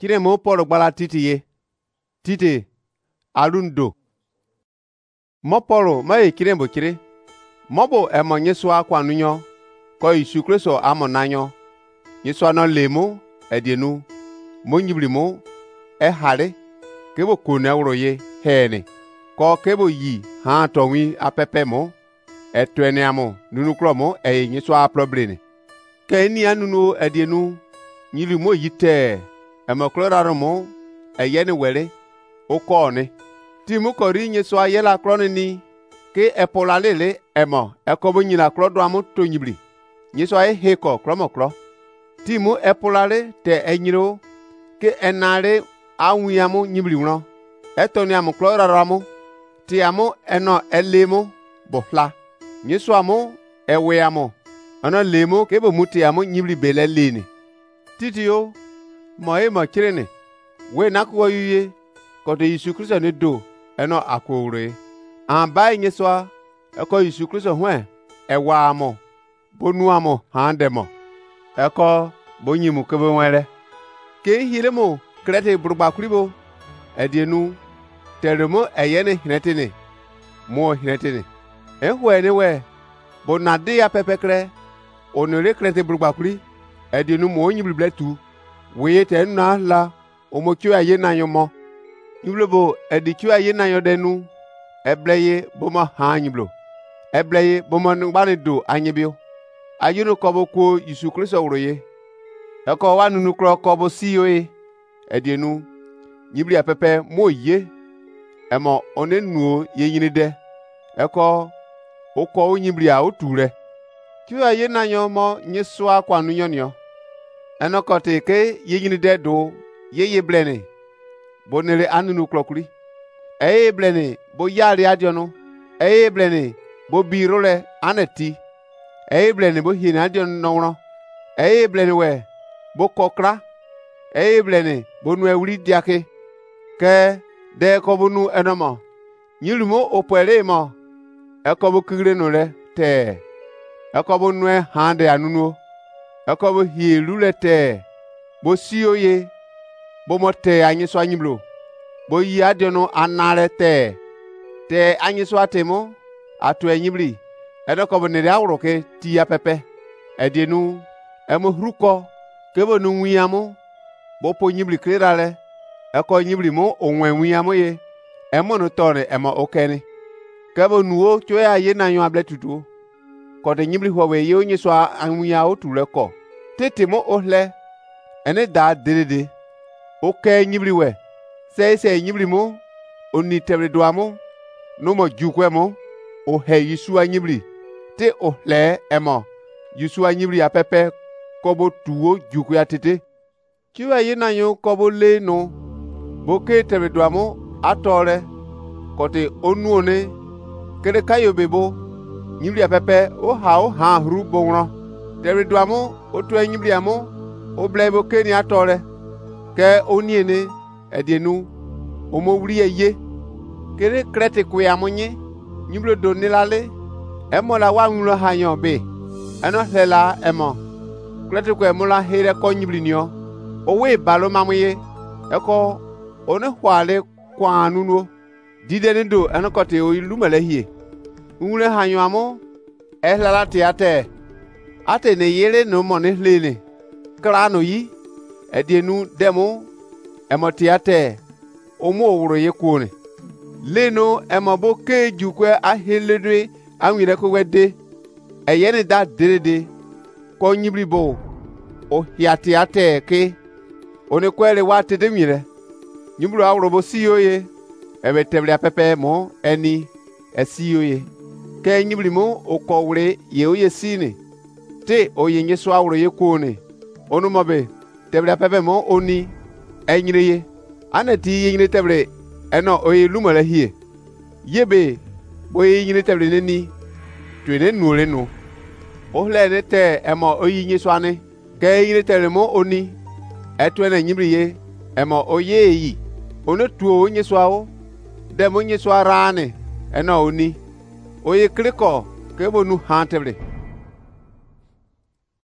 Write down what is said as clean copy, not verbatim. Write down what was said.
kire mo poro gbala titi ye titi alundo mo poro ma e kire mbo kire mo bo e mo nyeso akwa nunyo ko Yesu Kristo amonanyo nyeso no lemo edienu mo nyibri mo e hare kebo kona woro ye hene ko kebo yi ha tonwi apepe mo etwene amo nunu kromo e nyeso a probleme ke ni anunu edienu nyiri mo yite e mo kloraro mo e yene were o ko ni ti mu ko ri nyeso ayela kroni ni ke e polalele e mo e ko bo nyina krodo amo to nyibri nyeso ay heko kromo kro ti mu e polale te enyiro ke enare awi amo nyibri wro etoni amo kloraro amo ti amo eno elemo bohla nyeso amo ewe amo ana lemo ke bo muti amo nyibri bele leni titio mo e mo kirene we nakwo yuye ko de Yesu Kristo ne do eno akore an bai nyeso e ko Yesu Kristo hwe e wa amo bonu amo hande mo e ko bonyimu ke bo nwere ke hiremo krete burugba kuribo edienu teremo eyene hinetene mo hinetene ehwe ne we bonade ya pepekre onore krete burugba kuri edienu mo nyibri bletu we te na la omokyo aye na yomo nyiblobo edikyo aye na yodenu ebleye boma ha nyiblo ebleye boma ngbani do anyibio ayunu kobo ko Yesu Kristo wroye eko wanunu kro kobo siyoe edienu nyibri apepe mo ye emo onenuo ye yinide eko oko nyibri a oture kyo aye na yomo nyeso akwa nunyonyo enokote ke ye yinide do ye blene bonere anunu klokuri blene bo yari adiono blene bo birole aneti blene bo hina adiono nowro blene we bo kokra blene bo nu ewri diake ke de ko bonu enomo nyilumo opere mo ekobo kigre no le te ekobo nu hande anunu ekobo hielu le te bo sioye bo mote anyiso anyiblo bo yi adiono anare te anyiso atemo atu enyibli edokobo ne awro ke ti ya pepe edienu emo hruko kebo nu wiamo bo po nyibli krerale eko nyibli mo onwe wiamo ye emo no tore emo okeni kebo nuo choe aye na yo abletutu ko de nyibli howe ye onyiso anwia otule ko tetemo ohle ene da dedede oke nyibli we se nyibli mo oni tebre doamo no mo jukwe mo o he Yesu anyibli te ohle emo Yesu anyibli apepe kobo tuo jukwe atete kiwa ye na yo kobo le no boke tebre doamo atore kote onuone kere kayo bebo nyibli apepe o ha hru bonro tebre doamo o to nyibli amo o blebo ke ni atore ke oniene edienu omo wuri ye kere krete ku ya munye nyiblo do nilale emo la wa nwuro hanyo be eno hela emo krete ku emo la here ko nyibli nio owe balo mamuye eko one hwale kwa anuno didene do eno kote o ilumele hie nwure hanyo amo ehlala tiate ate ne yele no mo ne hlele krano yi edienu demo emo tiate omo owuro ye kuone leno emo bo ke jukwe aheledwe anwire ko wede eyene da derede ko nyibri bo o hiatiate ke one kwere wa tede nwire nyibru awuro bo siyoye ebe teble apepe mo eni esiyoye ke nyibri mo okowre ye oye sine te oye nyeso awuro ye kuone onu mobe teble apepe mo oni enyireye anati yenyire teble eno oye lumala hie yebe boye yenyire teble neni twene nuole no ohle ne te emo oyi nyeso ane ke yenyire teble mo oni etwene nyimriye emo oye yi ono tuo nyeso awo demo nyeso arane eno oni oye kriko ke bonu han teble